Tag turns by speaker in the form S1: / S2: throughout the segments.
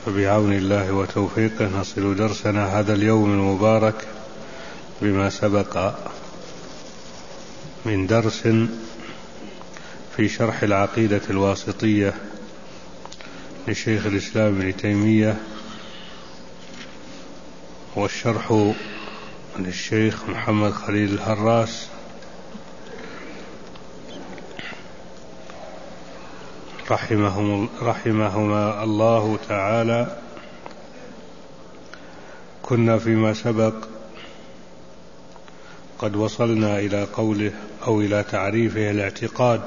S1: فبعون الله وتوفيقه نصل درسنا هذا اليوم المبارك بما سبق من درس في شرح العقيدة الواسطية لشيخ الإسلام ابن تيمية، والشرح للشيخ محمد خليل الهراس رحمهما الله تعالى. كنا فيما سبق قد وصلنا إلى قوله أو إلى تعريفه الاعتقاد،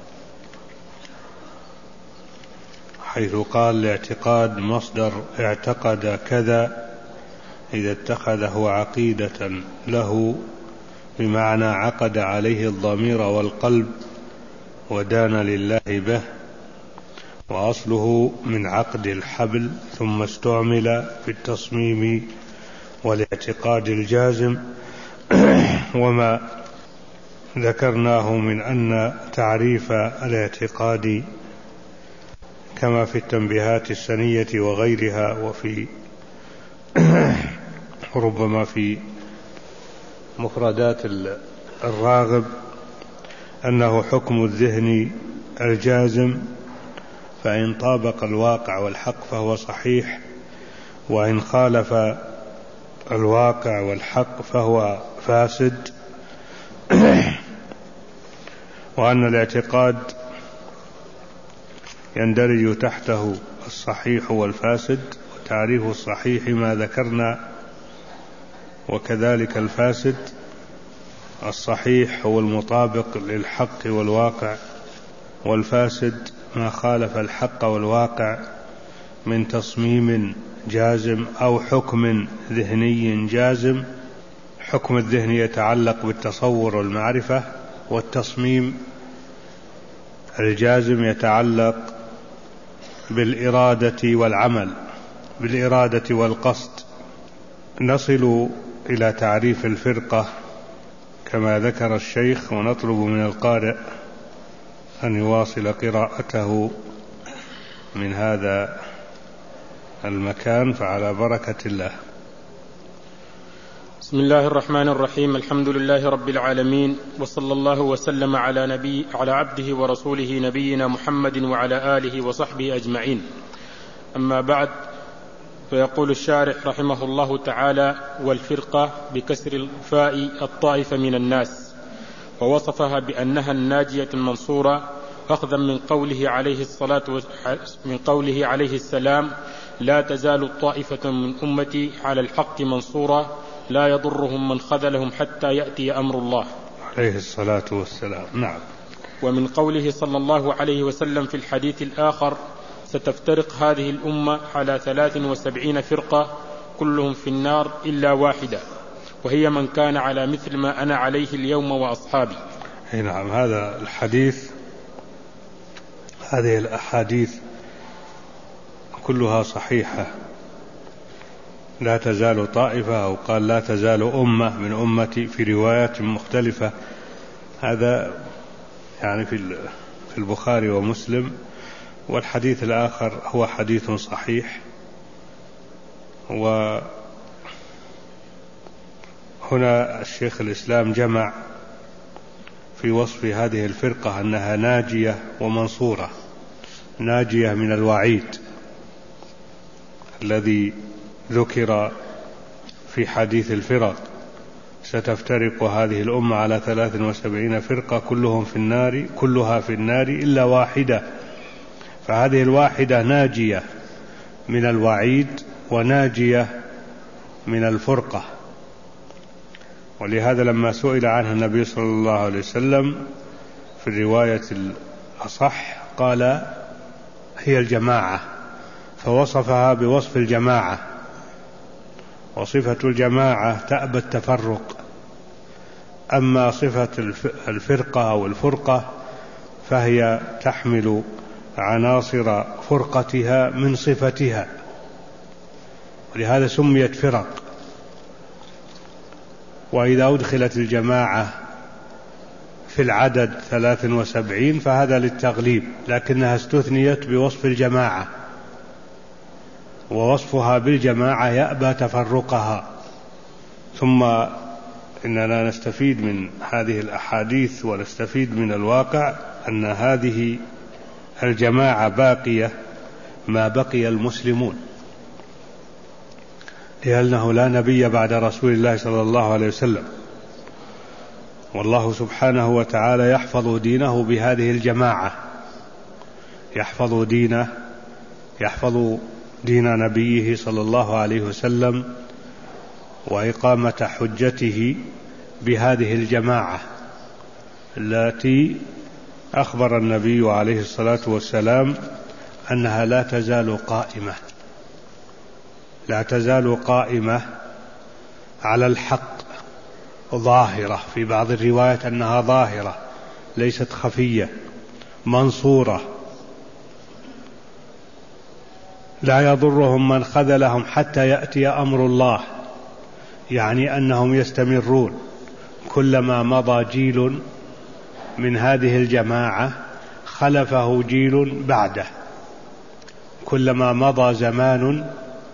S1: حيث قال الاعتقاد مصدر اعتقد كذا إذا اتخذه عقيدة له، بمعنى عقد عليه الضمير والقلب ودان لله به، وأصله من عقد الحبل، ثم استعمل في التصميم والاعتقاد الجازم. وما ذكرناه من أن تعريف الاعتقاد كما في التنبيهات السنية وغيرها، وفي ربما في مفردات الراغب، أنه حكم الذهن الجازم، فإن طابق الواقع والحق فهو صحيح، وإن خالف الواقع والحق فهو فاسد. وأن الاعتقاد يندرج تحته الصحيح والفاسد، وتعريف الصحيح ما ذكرنا، وكذلك الفاسد. الصحيح هو المطابق للحق والواقع، والفاسد ما خالف الحق والواقع من تصميم جازم أو حكم ذهني جازم. حكم الذهن يتعلق بالتصور والمعرفة، والتصميم الجازم يتعلق بالإرادة والعمل، بالإرادة والقصد. نصل إلى تعريف الفرقة كما ذكر الشيخ، ونطلب من القارئ أن يواصل قراءته من هذا المكان، فعلى بركة الله.
S2: بسم الله الرحمن الرحيم. الحمد لله رب العالمين، وصلى الله وسلم على عبده ورسوله نبينا محمد وعلى آله وصحبه أجمعين. أما بعد، فيقول الشارح رحمه الله تعالى: والفرقة بكسر الفاء الطائفة من الناس، ووصفها بأنها الناجية المنصورة، أخذا من قوله عليه السلام: لا تزال طائفة من أمتي على الحق منصورة، لا يضرهم من خذلهم حتى يأتي أمر الله،
S1: عليه الصلاة والسلام. نعم.
S2: ومن قوله صلى الله عليه وسلم في الحديث الآخر: ستفترق هذه الأمة على 73 فرقة كلهم في النار إلا واحدة، وهي من كان على مثل ما أنا عليه اليوم وأصحابي.
S1: نعم. هذا الحديث، هذه الأحاديث كلها صحيحة. لا تزال طائفة، أو قال لا تزال أمة من أمتي في روايات مختلفة. هذا يعني في البخاري ومسلم. والحديث الآخر هو حديث صحيح. وهنا الشيخ الإسلام جمع في وصف هذه الفرقة أنها ناجية ومنصورة. ناجية من الوعيد الذي ذكر في حديث الفرق: ستفترق هذه الأمة على 73 فرقة كلها في النار إلا واحدة. فهذه الواحدة ناجية من الوعيد وناجية من الفرقة. ولهذا لما سئل عنها النبي صلى الله عليه وسلم في الرواية الأصح قال: هي الجماعة، فوصفها بوصف الجماعة. وصفة الجماعة تأبى التفرق. أما صفة الفرقة أو الفرقة فهي تحمل عناصر فرقتها من صفتها، ولهذا سميت فرق. وإذا أدخلت الجماعة في العدد 73 فهذا للتغليب، لكنها استثنيت بوصف الجماعة. ووصفها بالجماعة يأبى تفرقها. ثم إننا نستفيد من هذه الأحاديث ونستفيد من الواقع أن هذه الجماعة باقية ما بقي المسلمون، لأنه لا نبي بعد رسول الله صلى الله عليه وسلم، والله سبحانه وتعالى يحفظ دينه بهذه الجماعة، يحفظ دين نبيه صلى الله عليه وسلم وإقامة حجته بهذه الجماعة التي أخبر النبي عليه الصلاة والسلام أنها لا تزال قائمة على الحق ظاهرة، في بعض الروايات أنها ظاهرة ليست خفية، منصورة، لا يضرهم من خذلهم حتى يأتي أمر الله، يعني أنهم يستمرون، كلما مضى جيل من هذه الجماعة خلفه جيل بعده، كلما مضى زمان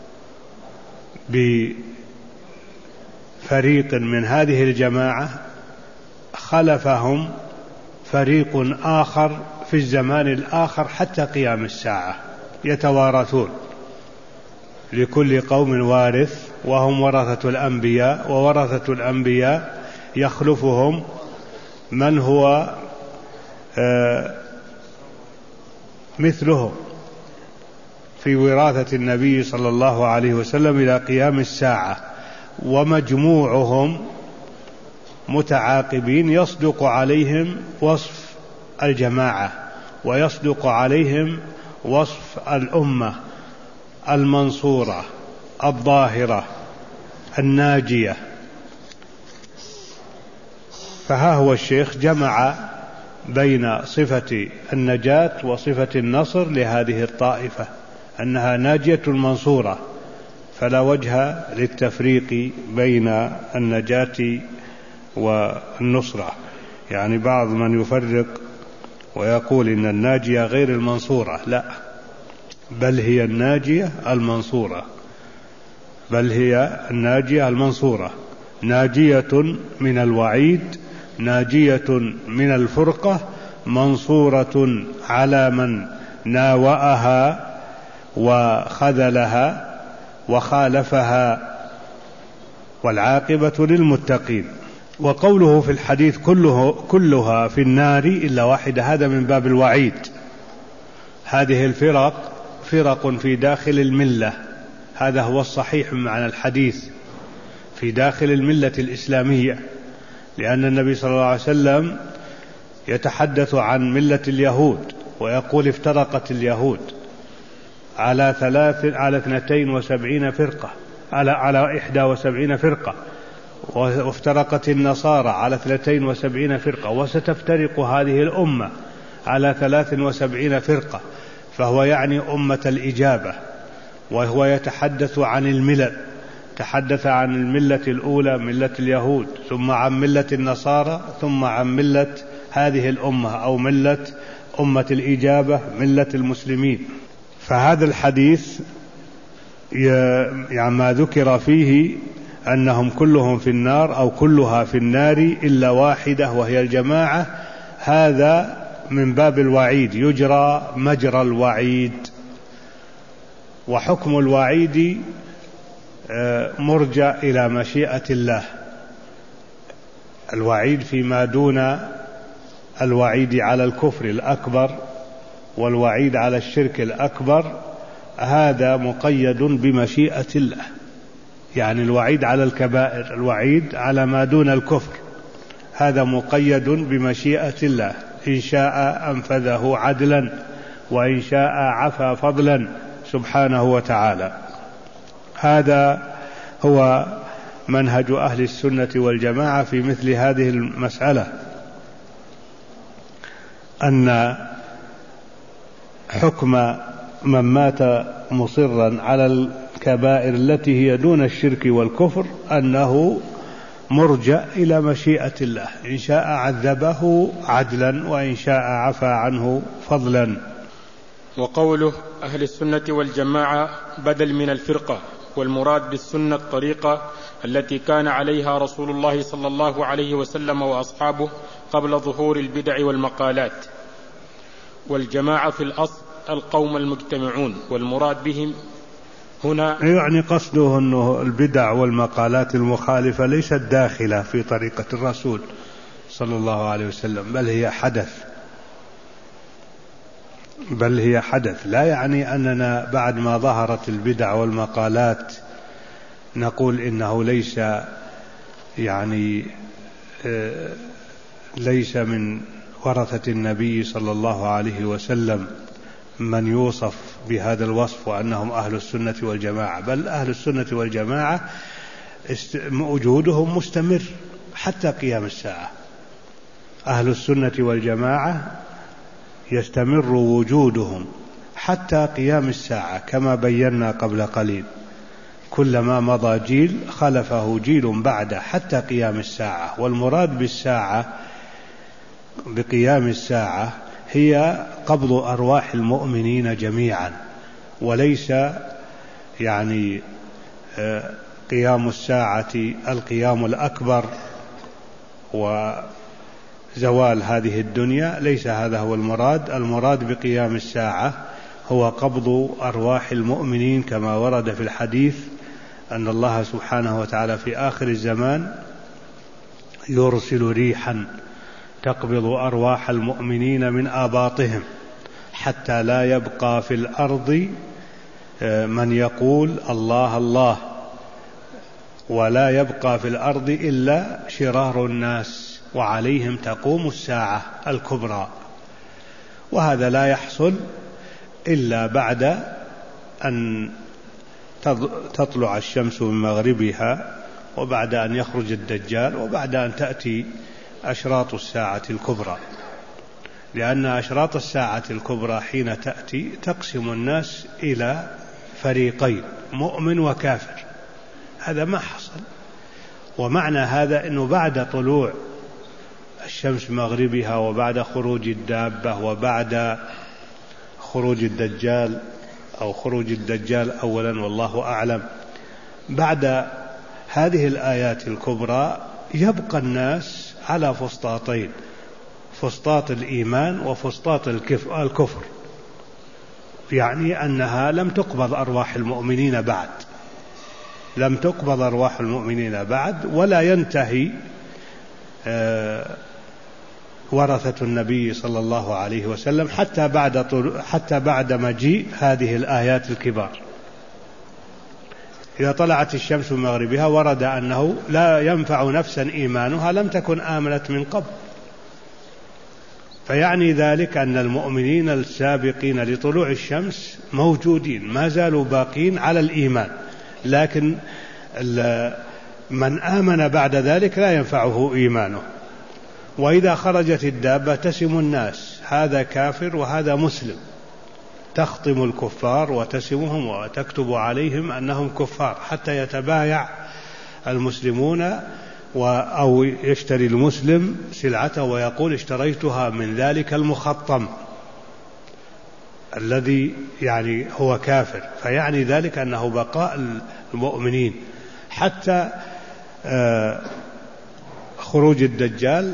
S1: بفريق من هذه الجماعة خلفهم فريق آخر في الزمان الآخر حتى قيام الساعة، يتوارثون، لكل قوم وارث وهم ورثة الأنبياء، وورثة الأنبياء يخلفهم من هو مثلهم في وراثة النبي صلى الله عليه وسلم إلى قيام الساعة، ومجموعهم متعاقبين يصدق عليهم وصف الجماعة، ويصدق عليهم وصف الأمة المنصورة الظاهرة الناجية. فها هو الشيخ جمع بين صفة النجاة وصفة النصر لهذه الطائفة، أنها ناجية منصورة، فلا وجه للتفريق بين النجاة والنصرة. يعني بعض من يفرق ويقول إن الناجية غير المنصورة، لا، بل هي الناجية المنصورة، ناجية من الوعيد، ناجية من الفرقة، منصورة على من ناوأها وخذلها وخالفها، والعاقبة للمتقين. وقوله في الحديث كلها في النار إلا واحدة، هذا من باب الوعيد. هذه الفرق فرق في داخل الملة، هذا هو الصحيح من معنى الحديث، في داخل الملة الإسلامية، لأن النبي صلى الله عليه وسلم يتحدث عن ملة اليهود ويقول افترقت اليهود على 72 فرقة، على 71 فرقة، وافترقت النصارى على 72 فرقة، وستفترق هذه الأمة على 73 فرقة. فهو يعني أمة الإجابة، وهو يتحدث عن الملل، تحدث عن الملة الأولى ملة اليهود، ثم عن ملة النصارى، ثم عن ملة هذه الأمة أو ملة أمة الإجابة ملة المسلمين. فهذا الحديث يعني ما ذكر فيه أنهم كلهم في النار أو كلها في النار إلا واحدة وهي الجماعة، هذا من باب الوعيد، يجرى مجرى الوعيد، وحكم الوعيد مرجع إلى مشيئة الله. الوعيد فيما دون الوعيد على الكفر الأكبر والوعيد على الشرك الأكبر، هذا مقيد بمشيئة الله. يعني الوعيد على الكبائر، الوعيد على ما دون الكفر، هذا مقيد بمشيئة الله، إن شاء أنفذه عدلا وإن شاء عفا فضلا سبحانه وتعالى. هذا هو منهج أهل السنة والجماعة في مثل هذه المسألة، أن حكم من مات مصرا على الكبائر التي هي دون الشرك والكفر أنه مرجع إلى مشيئة الله، إن شاء عذبه عدلا وإن شاء عفا عنه فضلا.
S2: وقوله أهل السنة والجماعة بدل من الفرقة، والمراد بالسنة الطريقة التي كان عليها رسول الله صلى الله عليه وسلم وأصحابه قبل ظهور البدع والمقالات. والجماعة في الأصل القوم المجتمعون، والمراد بهم هنا
S1: يعني قصده أنه البدع والمقالات المخالفة ليست داخلة في طريقة الرسول صلى الله عليه وسلم، بل هي حدث. لا يعني أننا بعد ما ظهرت البدع والمقالات نقول إنه ليس من ورثة النبي صلى الله عليه وسلم من يوصف بهذا الوصف وأنهم أهل السنة والجماعة، بل أهل السنة والجماعة وجودهم مستمر حتى قيام الساعة. أهل السنة والجماعة يستمر وجودهم حتى قيام الساعة، كما بينا قبل قليل، كلما مضى جيل خلفه جيل بعده حتى قيام الساعة. والمراد بالساعة بقيام الساعة هي قبض أرواح المؤمنين جميعا، وليس قيام الساعة القيام الأكبر وزوال هذه الدنيا، ليس هذا هو المراد. المراد بقيام الساعة هو قبض أرواح المؤمنين، كما ورد في الحديث أن الله سبحانه وتعالى في آخر الزمان يرسل ريحا تقبض أرواح المؤمنين من آباطهم حتى لا يبقى في الأرض من يقول الله الله، ولا يبقى في الأرض إلا شرار الناس، وعليهم تقوم الساعة الكبرى. وهذا لا يحصل إلا بعد أن تطلع الشمس من مغربها، وبعد أن يخرج الدجال، وبعد أن تأتي أشراط الساعة الكبرى. لأن أشراط الساعة الكبرى حين تأتي تقسم الناس إلى فريقين، مؤمن وكافر. هذا ما حصل. ومعنى هذا أنه بعد طلوع الشمس مغربها، وبعد خروج الدابة، وبعد خروج الدجال أو خروج الدجال أولا والله أعلم، بعد هذه الآيات الكبرى يبقى الناس على فسطاطين، فسطاط الإيمان وفسطاط الكفر، يعني أنها لم تقبض أرواح المؤمنين بعد، لم تقبض أرواح المؤمنين بعد، ولا ينتهي ورثة النبي صلى الله عليه وسلم حتى بعد مجيء هذه الآيات الكبار. إذا طلعت الشمس من مغربها ورد أنه لا ينفع نفسا إيمانها لم تكن آمنت من قبل، فيعني ذلك أن المؤمنين السابقين لطلوع الشمس موجودين، ما زالوا باقين على الإيمان، لكن من آمن بعد ذلك لا ينفعه إيمانه. وإذا خرجت الدابة تسم الناس، هذا كافر وهذا مسلم، تخطم الكفار وتسمهم وتكتب عليهم أنهم كفار، حتى يتبايع المسلمون أو يشتري المسلم سلعته ويقول اشتريتها من ذلك المخطم الذي هو كافر، فيعني ذلك أنه بقاء المؤمنين حتى خروج الدجال،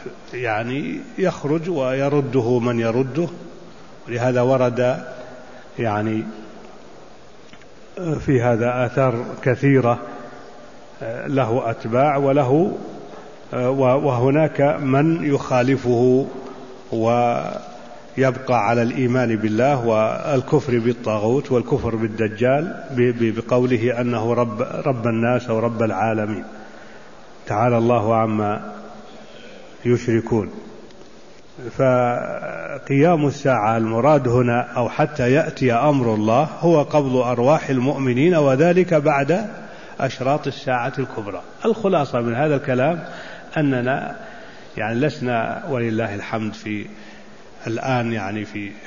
S1: يخرج ويرده من يرده. لهذا ورد في هذا آثار كثيرة له أتباع وهناك من يخالفه ويبقى على الإيمان بالله والكفر بالطاغوت والكفر بالدجال بقوله أنه رب الناس أو رب العالمين، تعالى الله عما يشركون. فقيام الساعة المراد هنا أو حتى يأتي أمر الله هو قبض أرواح المؤمنين، وذلك بعد أشراط الساعة الكبرى. الخلاصة من هذا الكلام أننا لسنا ولله الحمد في الآن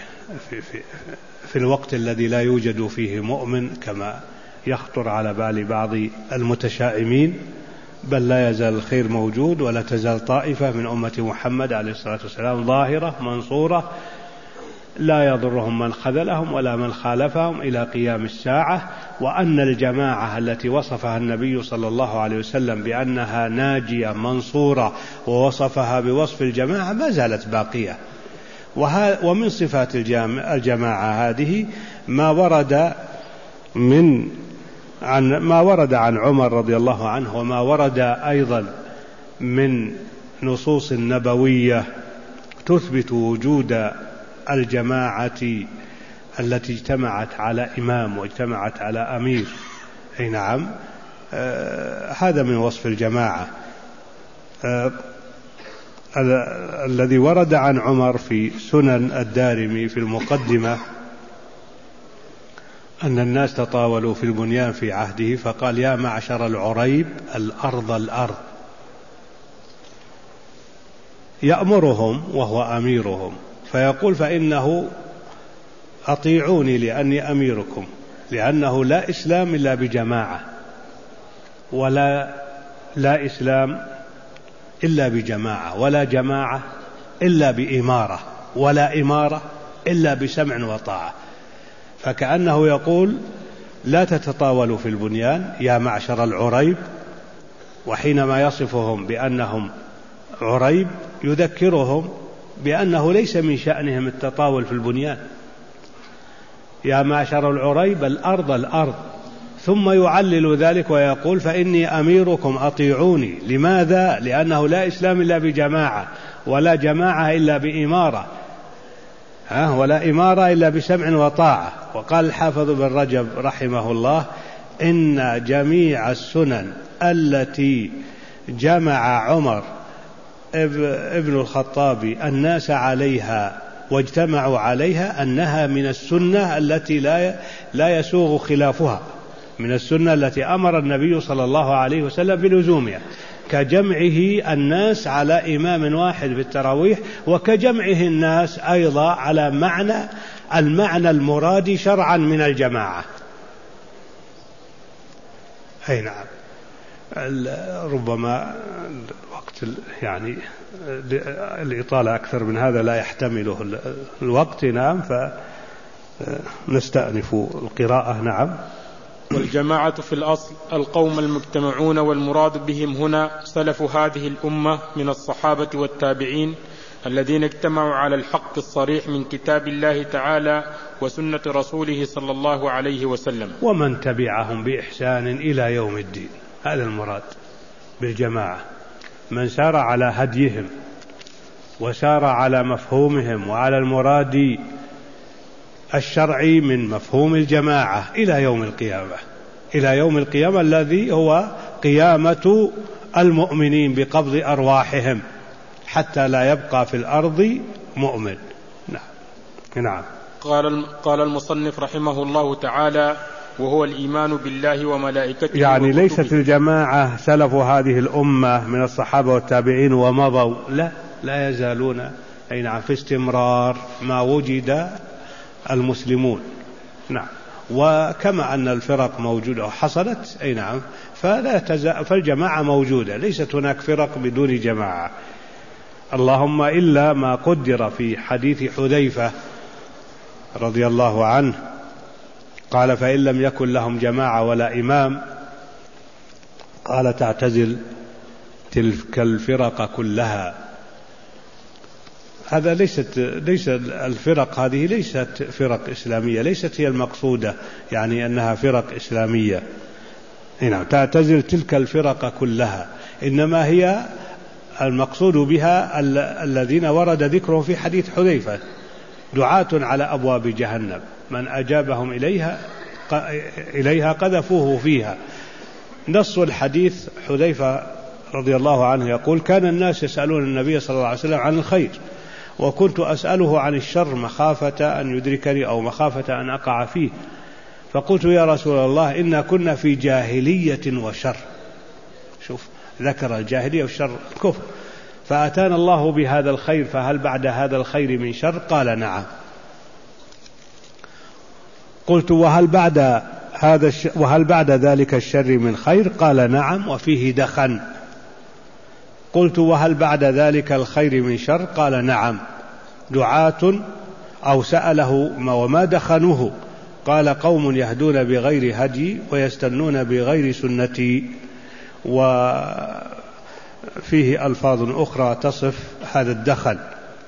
S1: في الوقت الذي لا يوجد فيه مؤمن كما يخطر على بال بعض المتشائمين، بل لا يزال الخير موجود، ولا تزال طائفة من أمة محمد عليه الصلاة والسلام ظاهرة منصورة لا يضرهم من خذلهم ولا من خالفهم إلى قيام الساعة، وأن الجماعة التي وصفها النبي صلى الله عليه وسلم بأنها ناجية منصورة ووصفها بوصف الجماعة ما زالت باقية. ومن صفات الجماعة هذه ما ورد عن عمر رضي الله عنه، وما ورد أيضا من نصوص نبوية تثبت وجود الجماعة التي اجتمعت على إمام واجتمعت على أمير. أي نعم، هذا من وصف الجماعة. الذي ورد عن عمر في سنن الدارمي في المقدمة أن الناس تطاولوا في البنيان في عهده، فقال: يا معشر العريب، الأرض الأرض. يأمرهم وهو أميرهم، فيقول: فإنه أطيعوني لأني أميركم، لأنه لا إسلام إلا بجماعة، ولا إسلام إلا بجماعة، ولا جماعة إلا بإمارة، ولا إمارة إلا بسمع وطاعة. فكأنه يقول: لا تتطاولوا في البنيان يا معشر العريب. وحينما يصفهم بأنهم عريب يذكرهم بأنه ليس من شأنهم التطاول في البنيان. يا معشر العريب، الأرض الأرض. ثم يعلل ذلك ويقول: فإني أميركم أطيعوني. لماذا؟ لأنه لا إسلام إلا بجماعة، ولا جماعة إلا بإمارة، ولا إمارة إلا بسمع وطاعة. وقال الحافظ بن رجب رحمه الله: إن جميع السنن التي جمع عمر ابن الخطاب الناس عليها واجتمعوا عليها أنها من السنة التي لا يسوغ خلافها، من السنة التي أمر النبي صلى الله عليه وسلم بلزومها، كجمعه الناس على إمام واحد في التراويح، وكجمعه الناس أيضا على المعنى المراد شرعا من الجماعة. أي نعم. ربما الوقت يعني الإطالة أكثر من هذا لا يحتمله الوقت. نعم، فنستأنف القراءة. نعم.
S2: والجماعة في الأصل القوم المجتمعون، والمراد بهم هنا سلف هذه الأمة من الصحابة والتابعين الذين اجتمعوا على الحق الصريح من كتاب الله تعالى وسنة رسوله صلى الله عليه وسلم،
S1: ومن تبعهم بإحسان إلى يوم الدين. هذا المراد بالجماعة، من سار على هديهم وسار على مفهومهم وعلى المراد الشرعي من مفهوم الجماعة إلى يوم القيامة، إلى يوم القيامة الذي هو قيامة المؤمنين بقبض أرواحهم حتى لا يبقى في الأرض مؤمن. نعم.
S2: قال المصنف رحمه الله تعالى: وهو الإيمان بالله وملائكته.
S1: يعني ليست الجماعة سلف هذه الأمة من الصحابة والتابعين ومضوا، لا يزالون أي نعم في استمرار ما وجد المسلمون. نعم. وكما أن الفرق موجودة وحصلت أي نعم فالجماعة موجودة، ليست هناك فرق بدون جماعة، اللهم إلا ما قدر في حديث حذيفة رضي الله عنه قال: فإن لم يكن لهم جماعة ولا إمام، قال: تعتزل تلك الفرق كلها. هذا ليس الفرق هذه ليست فرق إسلامية، ليست هي المقصودة يعني أنها فرق إسلامية. نعم، تعتزل تلك الفرق كلها، إنما هي المقصود بها الذين ورد ذكرهم في حديث حذيفة: دعاة على أبواب جهنم، من أجابهم إليها قذفوه فيها. نص الحديث حذيفة رضي الله عنه يقول: كان الناس يسألون النبي صلى الله عليه وسلم عن الخير، وكنت أسأله عن الشر مخافة أن يدركني أو مخافة أن أقع فيه، فقلت: يا رسول الله، إنا كنا في جاهلية وشر. شوف، ذكر الجاهلية والشر الكفر، فأتانا الله بهذا الخير، فهل بعد هذا الخير من شر؟ قال: نعم. قلت: وهل بعد ذلك الشر من خير؟ قال: نعم، وفيه دخن. قلت: وهل بعد ذلك الخير من شر؟ قال: نعم، دعاة أو سأله وما دخنوه قال قوم يهدون بغير هدي ويستنون بغير سنتي، وفيه ألفاظ أخرى تصف هذا الدخل.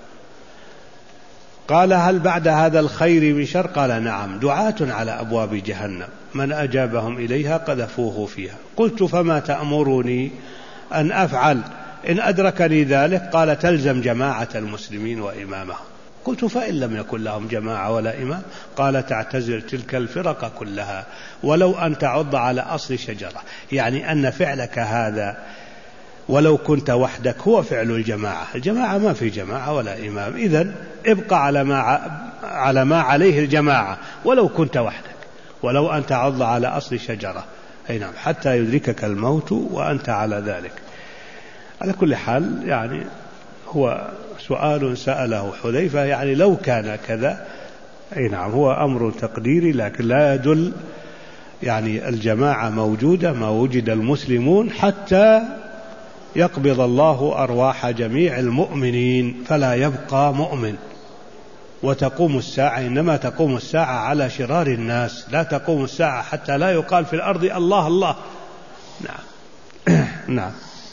S1: قال هل بعد هذا الخير من شر؟ قال نعم، دعاة على أبواب جهنم من أجابهم إليها قذفوه فيها. قلت فما تأمرني أن أفعل إن أدركني ذلك؟ قال تلزم جماعة المسلمين وإمامهم. قلت فإن لم يكن لهم جماعة ولا إمام؟ قال تعتزل تلك الفرق كلها ولو أن تعض على أصل شجرة، يعني أن فعلك هذا ولو كنت وحدك هو فعل الجماعة. الجماعة ما في جماعة ولا إمام، إذن ابقى على ما عليه الجماعة ولو كنت وحدك، ولو أن تعض على أصل شجرة، أي نعم، حتى يدركك الموت وأنت على ذلك. على كل حال يعني هو سؤال سأله حذيفة، يعني لو كان كذا، أي نعم، هو أمر تقديري، لكن لا يدل يعني الجماعة موجودة ما وجد المسلمون حتى يقبض الله أرواح جميع المؤمنين فلا يبقى مؤمن. وتقوم الساعة، إنما تقوم الساعة على شرار الناس، لا تقوم الساعة حتى لا يقال في الأرض الله الله. نعم. نعم.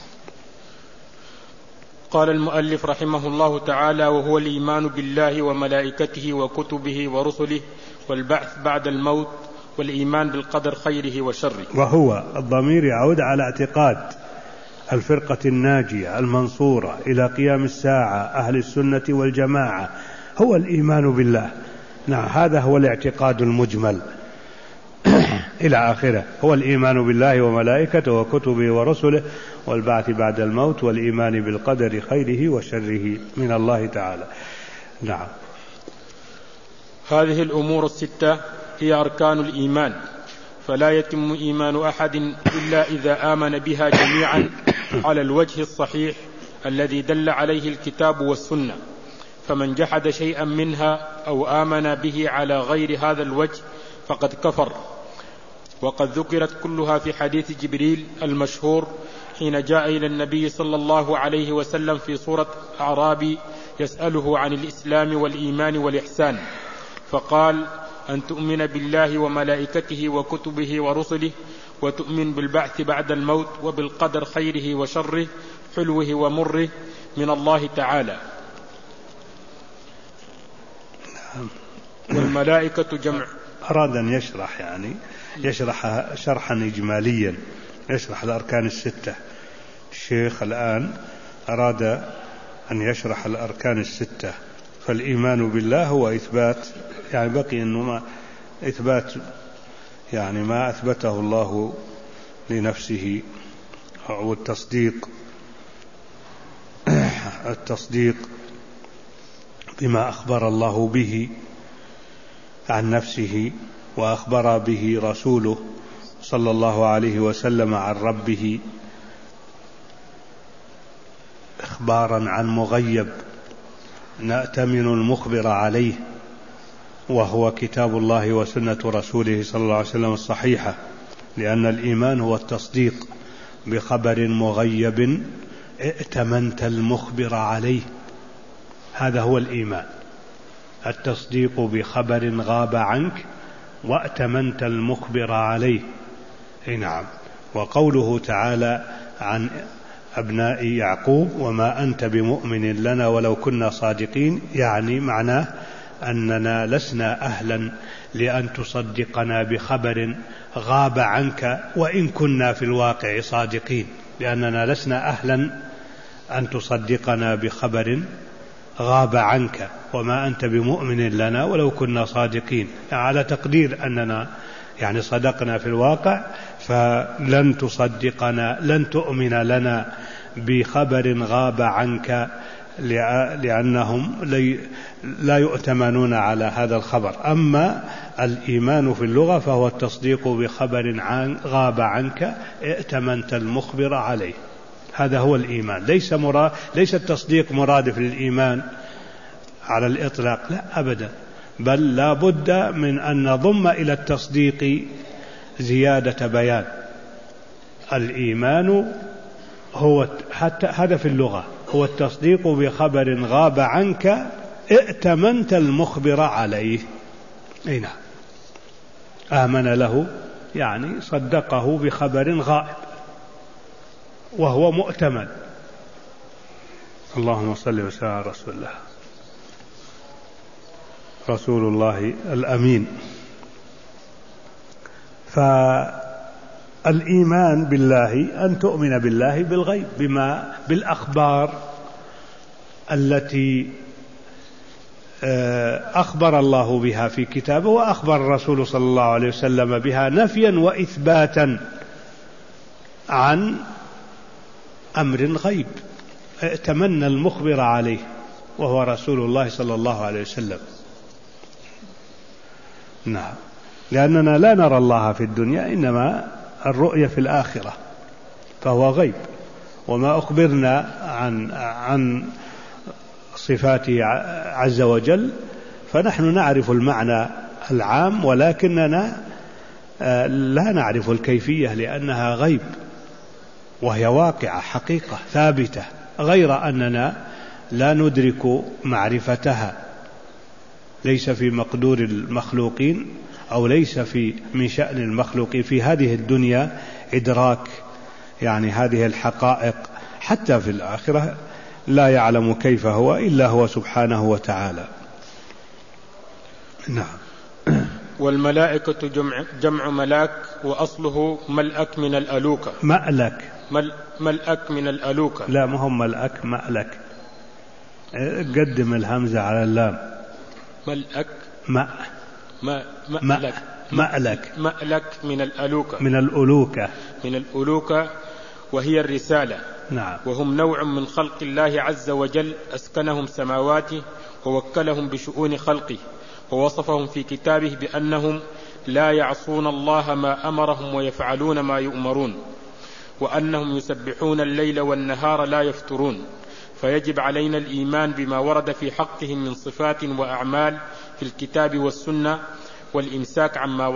S2: قال المؤلف رحمه الله تعالى: وهو الإيمان بالله وملائكته وكتبه ورسله والبعث بعد الموت والإيمان بالقدر خيره وشره.
S1: وهو الضمير يعود على اعتقاد الفرقة الناجية المنصورة إلى قيام الساعة أهل السنة والجماعة، هو الإيمان بالله. نعم، هذا هو الاعتقاد المجمل إلى آخره، هو الإيمان بالله وملائكته وكتبه ورسله والبعث بعد الموت والإيمان بالقدر خيره وشره من الله تعالى. نعم.
S2: هذه الأمور الستة هي أركان الإيمان، فلا يتم إيمان أحد إلا إذا آمن بها جميعا على الوجه الصحيح الذي دل عليه الكتاب والسنة، فمن جحد شيئا منها أو آمن به على غير هذا الوجه فقد كفر. وقد ذكرت كلها في حديث جبريل المشهور حين جاء إلى النبي صلى الله عليه وسلم في صورة أعرابي يسأله عن الإسلام والإيمان والإحسان، فقال: أن تؤمن بالله وملائكته وكتبه ورسله وتؤمن بالبعث بعد الموت وبالقدر خيره وشره حلوه ومره من الله تعالى. والملائكة جمع.
S1: أراد أن يشرح، يعني يشرح شرحا إجماليا، يشرح الأركان الستة. الشيخ الآن أراد أن يشرح الأركان الستة. فالإيمان بالله هو إثبات، يعني بقي أنه إثبات يعني ما أثبته الله لنفسه، أو التصديق بما أخبر الله به عن نفسه وأخبر به رسوله صلى الله عليه وسلم عن ربه إخبارا عن مغيب نأتمن المخبر عليه، وهو كتاب الله وسنة رسوله صلى الله عليه وسلم الصحيحة، لأن الإيمان هو التصديق بخبر مغيب ائتمنت المخبر عليه. هذا هو الإيمان، التصديق بخبر غاب عنك وائتمنت المخبر عليه. نعم. وقوله تعالى عن أبناء يعقوب: وما أنت بمؤمن لنا ولو كنا صادقين، يعني معناه أننا لسنا أهلا لأن تصدقنا بخبر غاب عنك وإن كنا في الواقع صادقين، لأننا لسنا أهلا أن تصدقنا بخبر غاب عنك، وما أنت بمؤمن لنا ولو كنا صادقين، على تقدير أننا يعني صدقنا في الواقع، فلن تصدقنا، لن تؤمن لنا بخبر غاب عنك، لأنهم لا يؤتمنون على هذا الخبر. أما الإيمان في اللغة فهو التصديق بخبر غاب عنك ائتمنت المخبر عليه. هذا هو الإيمان، ليس التصديق مرادف للإيمان على الإطلاق، لا أبدا، بل لا بد من أن نضم إلى التصديق زيادة بيان. الإيمان هو حتى هذا في اللغة هو التصديق بخبر غاب عنك ائتمنت المخبر عليه. أي نعم، آمن له يعني صدقه بخبر غائب وهو مؤتمن. اللهم صل وسلم على رسول الله، رسول الله الأمين. فالإيمان بالله أن تؤمن بالله بالغيب، بالأخبار التي أخبر الله بها في كتابه وأخبر الرسول صلى الله عليه وسلم بها نفيا وإثباتا عن أمر غيب ائتمنى المخبر عليه وهو رسول الله صلى الله عليه وسلم. نعم، لأننا لا نرى الله في الدنيا، إنما الرؤية في الآخرة، فهو غيب. وما أخبرنا عن صفاته عز وجل فنحن نعرف المعنى العام، ولكننا لا نعرف الكيفية لأنها غيب، وهي واقعة حقيقة ثابتة، غير أننا لا ندرك معرفتها. ليس في مقدور المخلوقين أو ليس من شأن المخلوقين في هذه الدنيا إدراك يعني هذه الحقائق، حتى في الآخرة لا يعلم كيف هو إلا هو سبحانه وتعالى. نعم.
S2: والملائكة جمع ملاك، وأصله ملأك من الألوكة.
S1: مألك.
S2: ملأك من الألوكة.
S1: لا، ما هم ملأك، مألك. قدم الهمزة على اللام.
S2: ملأك. مألك من الألوكة.
S1: من الألوكة.
S2: من الألوكة، وهي الرسالة.
S1: نعم.
S2: وهم نوع من خلق الله عز وجل أسكنهم سماواته ووكلهم بشؤون خلقه، ووصفهم في كتابه بأنهم لا يعصون الله ما أمرهم ويفعلون ما يؤمرون، وأنهم يسبحون الليل والنهار لا يفترون. فيجب علينا الإيمان بما ورد في حقهم من صفات وأعمال في الكتاب والسنة، والإمساك عما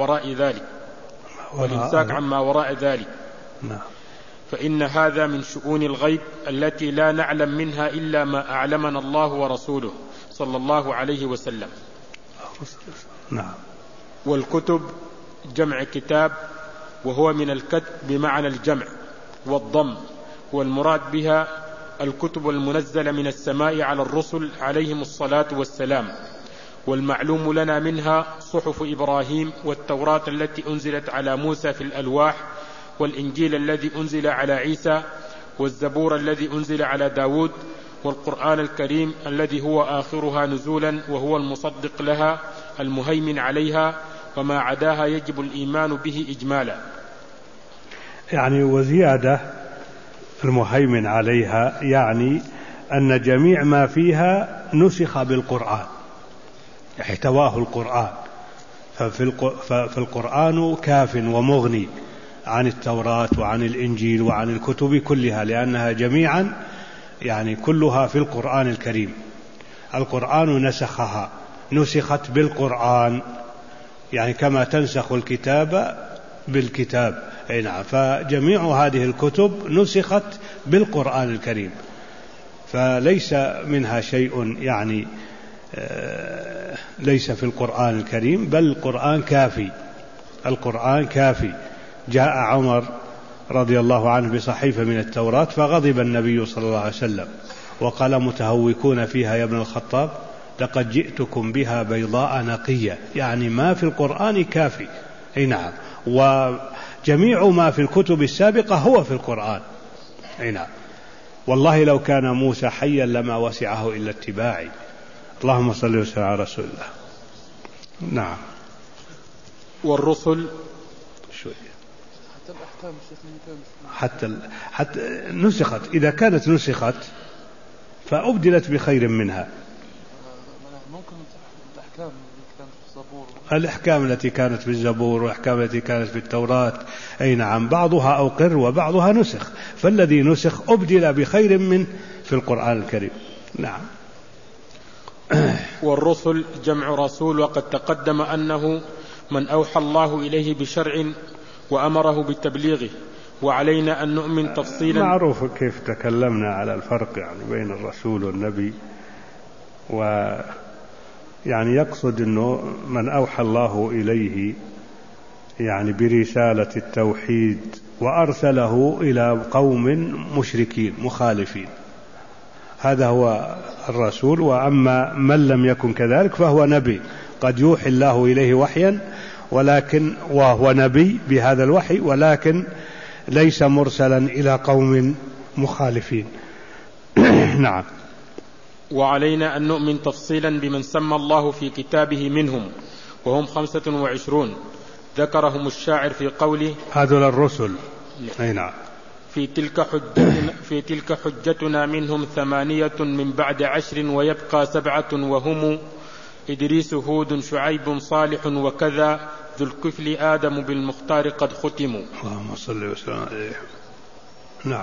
S2: وراء ذلك.
S1: نعم.
S2: فإن هذا من شؤون الغيب التي لا نعلم منها إلا ما أعلمنا الله ورسوله صلى الله عليه وسلم.
S1: نعم.
S2: والكتب جمع كتاب، وهو من الكتب بمعنى الجمع والضم، والمراد بها الكتب المنزلة من السماء على الرسل عليهم الصلاة والسلام. والمعلوم لنا منها صحف إبراهيم، والتوراة التي أنزلت على موسى في الألواح، والإنجيل الذي أنزل على عيسى، والزبور الذي أنزل على داود، والقرآن الكريم الذي هو آخرها نزولا وهو المصدق لها المهيمن عليها، وما عداها يجب الإيمان به إجمالا.
S1: يعني وزيادة المهيمن عليها يعني أن جميع ما فيها نسخ بالقرآن، احتواه القرآن، فالقرآن كاف ومغني عن التوراة وعن الإنجيل وعن الكتب كلها، لأنها جميعا يعني كلها في القرآن الكريم. القرآن نسخت بالقرآن، يعني كما تنسخ الكتاب بالكتاب. أي نعم. فجميع هذه الكتب نسخت بالقرآن الكريم، فليس منها شيء يعني ليس في القرآن الكريم، بل القرآن كافي. جاء عمر رضي الله عنه بصحيفة من التوراة فغضب النبي صلى الله عليه وسلم وقال: متهوكون فيها يا ابن الخطاب، لقد جئتكم بها بيضاء نقية. يعني ما في القرآن كافي. أي نعم. وجميع ما في الكتب السابقة هو في القرآن. أي نعم. والله لو كان موسى حيا لما وسعه إلا اتباعي. اللهم صل وسلم على رسول الله. نعم.
S2: والرسل
S1: حتى نسخت، إذا كانت نسخت فأبدلت بخير منها. الأحكام التي كانت في الزبور والأحكام التي كانت في التوراة. أي نعم. بعضها أقر وبعضها نسخ، فالذي نسخ أبدل بخير منه في القرآن الكريم. نعم.
S2: والرسل جمع رسول، وقد تقدم أنه من أوحى الله إليه بشرع وأمره بتبليغه، وعلينا أن نؤمن تفصيلا.
S1: معروف كيف تكلمنا على الفرق يعني بين الرسول والنبي، ويعني يقصد أنه من أوحى الله إليه يعني برسالة التوحيد وأرسله إلى قوم مشركين مخالفين، هذا هو الرسول. وأما من لم يكن كذلك فهو نبي قد يوحي الله إليه وحيا، ولكن وهو نبي بهذا الوحي، ولكن ليس مرسلا إلى قوم مخالفين. نعم.
S2: وعلينا أن نؤمن تفصيلا بمن سمى الله في كتابه منهم، وهم 25 ذكرهم الشاعر في قوله
S1: هذول الرسل. نعم.
S2: في تلك حجتنا منهم 8 من بعد 10 ويبقى 7 وهم إدريس هود شعيب صالح وكذا ذو الكفل آدم بالمختار قد ختموا.
S1: اللهم صل وسلم عليه. نعم.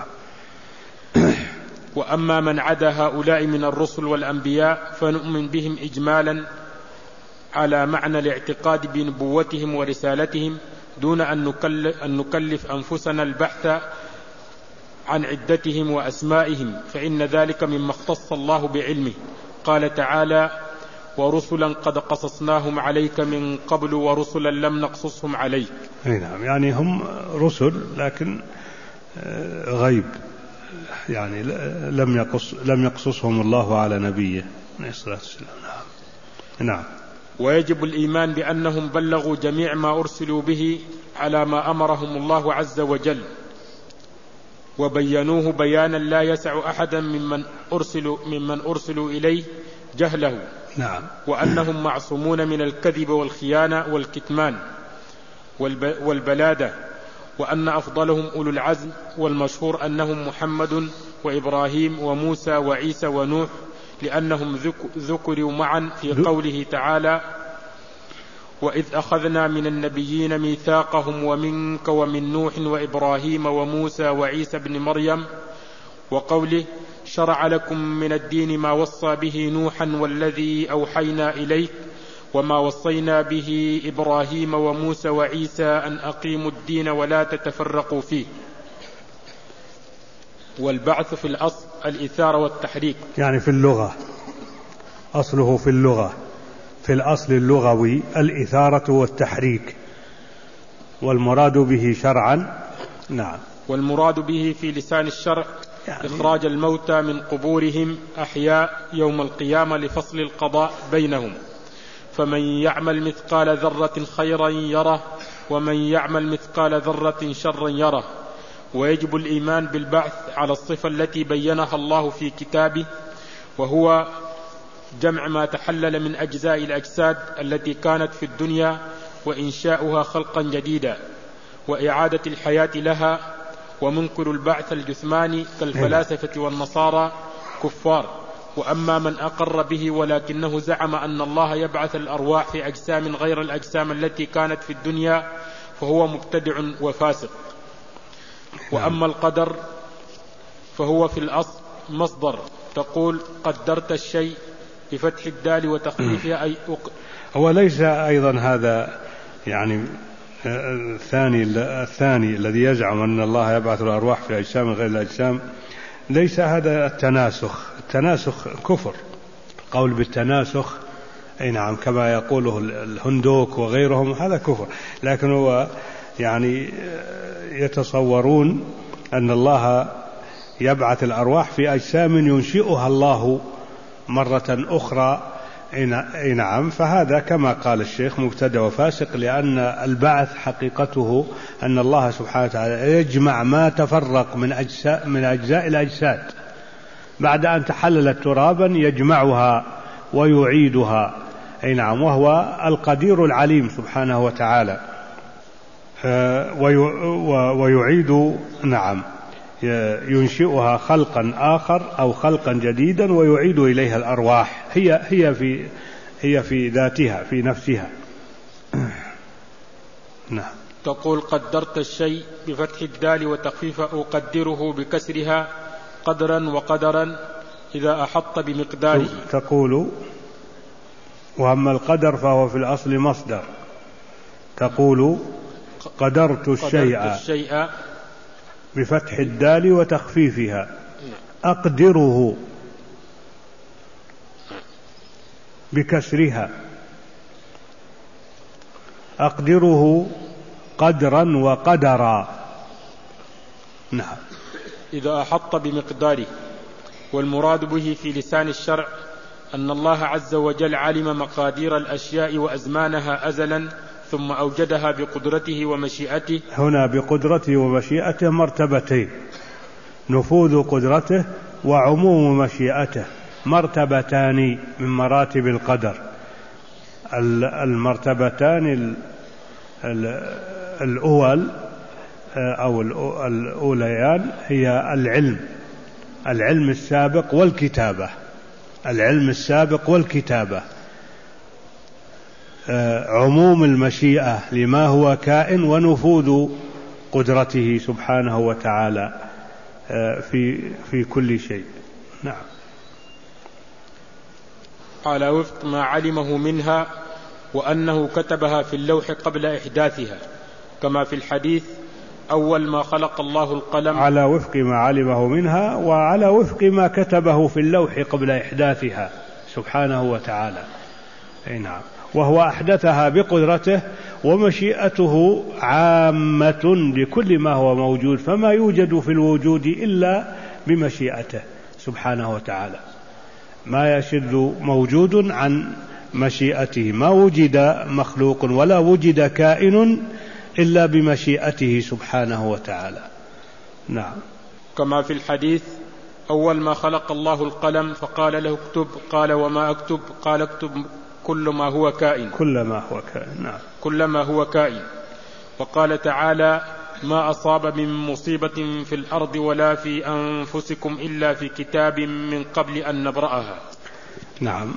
S2: وأما من عدا هؤلاء من الرسل والأنبياء فنؤمن بهم إجمالا على معنى الاعتقاد بنبوتهم ورسالتهم دون أن نكلف أنفسنا البحث عن عدتهم وأسمائهم، فإن ذلك مما اختص الله بعلمه. قال تعالى: ورسلا قد قصصناهم عليك من قبل ورسلا لم نقصصهم عليك.
S1: نعم، يعني هم رسل لكن غيب، يعني لم يقصصهم الله على نبيه عليه الصلاة والسلام. نعم.
S2: ويجب الإيمان بأنهم بلغوا جميع ما أرسلوا به على ما أمرهم الله عز وجل، وبينوه بيانا لا يسع أحدا ممن أرسلوا إليه جهله.
S1: نعم.
S2: وأنهم معصومون من الكذب والخيانة والكتمان والبلادة، وأن أفضلهم أولو العزم، والمشهور أنهم محمد وإبراهيم وموسى وعيسى ونوح، لأنهم ذكروا معا في قوله تعالى: وإذ أخذنا من النبيين ميثاقهم ومنك ومن نوح وإبراهيم وموسى وعيسى بن مريم، وقوله: شرع لكم من الدين ما وصى به نوحا والذي أوحينا إليك وما وصينا به إبراهيم وموسى وعيسى أن أقيموا الدين ولا تتفرقوا فيه. والبعث في الأصل الإثارة والتحريك،
S1: يعني في اللغة أصله في اللغة، في الأصل اللغوي الإثارة والتحريك، والمراد به شرعا. نعم.
S2: والمراد به في لسان الشرع يعني إخراج الموتى من قبورهم أحياء يوم القيامة لفصل القضاء بينهم، فمن يعمل مثقال ذرة خيرا يره ومن يعمل مثقال ذرة شرا يره. ويجب الإيمان بالبعث على الصفة التي بينها الله في كتابه، وهو جمع ما تحلل من أجزاء الأجساد التي كانت في الدنيا وإنشاؤها خلقا جديدا وإعادة الحياة لها. ومنكر البعث الجثماني كالفلاسفة والنصارى كفار. وأما من أقر به ولكنه زعم أن الله يبعث الأرواح في أجسام غير الأجسام التي كانت في الدنيا فهو مبتدع وفاسق. وأما القدر فهو في الأصل مصدر، تقول قدرت الشيء بفتح الدال وتخفيفها أي
S1: هو ليس أيضا هذا يعني الثاني الذي يزعم أن الله يبعث الأرواح في أجسام غير الأجسام، ليس هذا التناسخ. التناسخ كفر، قول بالتناسخ أي نعم كما يقوله الهندوك وغيرهم، هذا كفر. لكن هو يعني يتصورون أن الله يبعث الأرواح في أجسام ينشئها الله مرة أخرى. أي نعم، فهذا كما قال الشيخ مبتدع وفاسق، لأن البعث حقيقته أن الله سبحانه وتعالى يجمع ما تفرق من أجزاء الأجساد بعد أن تحللت ترابا، يجمعها ويعيدها. أي نعم، وهو القدير العليم سبحانه وتعالى. ويعيد نعم ينشئها خلقا آخر أو خلقا جديدا ويعيد إليها الأرواح، هي في ذاتها في نفسها. نعم.
S2: تقول قدرت الشيء بفتح الدال وتخفيف أقدره بكسرها قدرا وقدرا إذا أحط بمقداره.
S1: تقول وأما القدر فهو في الأصل مصدر، تقول قدرت الشيء بفتح الدال وتخفيفها أقدره. بكسرها. أقدره قدرا وقدرا. نعم.
S2: إذا أحط بمقداره. والمراد به في لسان الشرع أن الله عز وجل علم مقادير الأشياء وأزمانها أزلا ثم أوجدها بقدرته ومشيئته.
S1: هنا بقدرته ومشيئته مرتبتين: نفوذ قدرته وعموم مشيئته، مرتبتان من مراتب القدر. المرتبتان الأول أو الأوليان هي العلم السابق والكتابة. العلم السابق والكتابة، عموم المشيئة لما هو كائن، ونفوذ قدرته سبحانه وتعالى في كل شيء. نعم.
S2: على وفق ما علمه منها، وأنه كتبها في اللوح قبل إحداثها، كما في الحديث: أول ما خلق الله القلم.
S1: على وفق ما علمه منها، وعلى وفق ما كتبه في اللوح قبل إحداثها سبحانه وتعالى. نعم. وهو أحدثها بقدرته، ومشيئته عامة لكل ما هو موجود، فما يوجد في الوجود إلا بمشيئته سبحانه وتعالى. ما يشذ موجود عن مشيئته، ما وجد مخلوق ولا وجد كائن إلا بمشيئته سبحانه وتعالى. نعم.
S2: كما في الحديث: أول ما خلق الله القلم فقال له اكتب، قال وما أكتب؟ قال اكتب كل ما هو كائن.
S1: كل ما هو كائن. نعم.
S2: كل ما هو كائن. وقال تعالى: ما أصاب من مصيبة في الأرض ولا في أنفسكم إلا في كتاب من قبل أن نبرأها.
S1: نعم.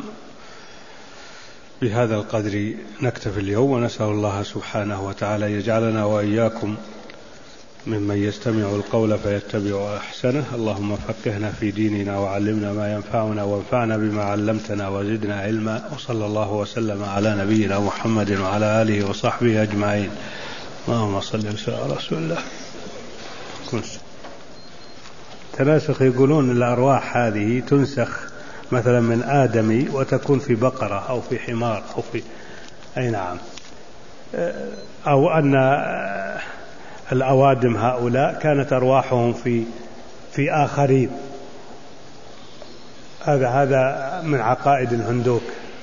S1: بهذا القدر نكتفي اليوم، ونسأل الله سبحانه وتعالى يجعلنا وإياكم ممن يستمع القول فيتبع أحسنه. اللهم فقهنا في ديننا وعلمنا ما ينفعنا، وانفعنا بما علمتنا وزدنا علما. وصلى الله وسلم على نبينا محمد وعلى آله وصحبه أجمعين. اللهم صل وسلم على رسول الله. تناسخ، يقولون الأرواح هذه تنسخ مثلا من آدمي وتكون في بقرة أو في حمار أو في أي نعم، أو أن الأوادم هؤلاء كانت أرواحهم في آخرين. هذا من عقائد الهندوك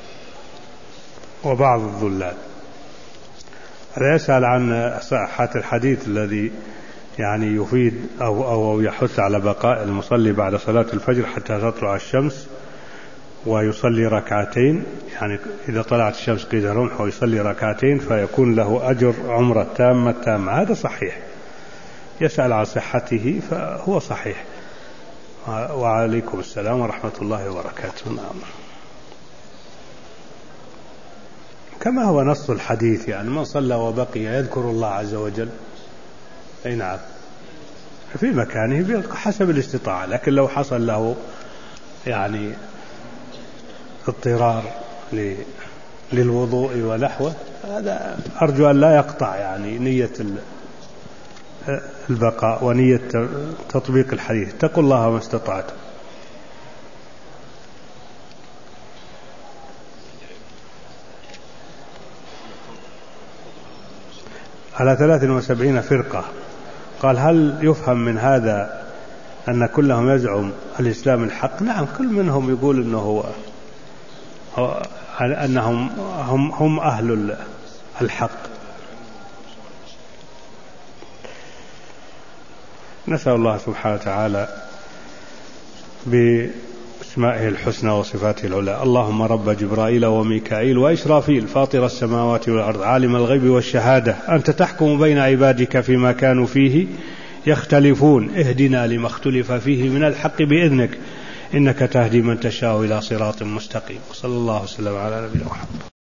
S1: وبعض الضلال. هذا يسأل عن صحة الحديث الذي يعني يفيد أو يحث على بقاء المصلي بعد صلاة الفجر حتى تطلع الشمس ويصلي ركعتين، يعني إذا طلعت الشمس قيد رمح ويصلي ركعتين فيكون له أجر عمرة تامة. هذا صحيح. يسأل عن صحته فهو صحيح. وعليكم السلام ورحمة الله وبركاته. نعم. كما هو نص الحديث، يعني من صلى وبقي يذكر الله عز وجل أي نعم في مكانه حسب الاستطاعة، لكن لو حصل له يعني اضطرار للوضوء ونحوه، هذا أرجو أن لا يقطع يعني نية البقاء ونية تطبيق الحديث. اتقوا الله ما استطعتم. على 73 فرقة. قال: هل يفهم من هذا أن كلهم يزعم الإسلام الحق؟ نعم، كل منهم يقول أنه أنهم هم أهل الحق. نسأل الله سبحانه وتعالى بأسمائه الحسنى وصفاته العلى: اللهم رب جبرائيل وميكائيل وإسرافيل فاطر السماوات والأرض عالم الغيب والشهادة أنت تحكم بين عبادك فيما كانوا فيه يختلفون اهدنا لما اختلف فيه من الحق بإذنك إنك تهدي من تشاء إلى صراط مستقيم. صلى الله وسلم على نبينا محمد.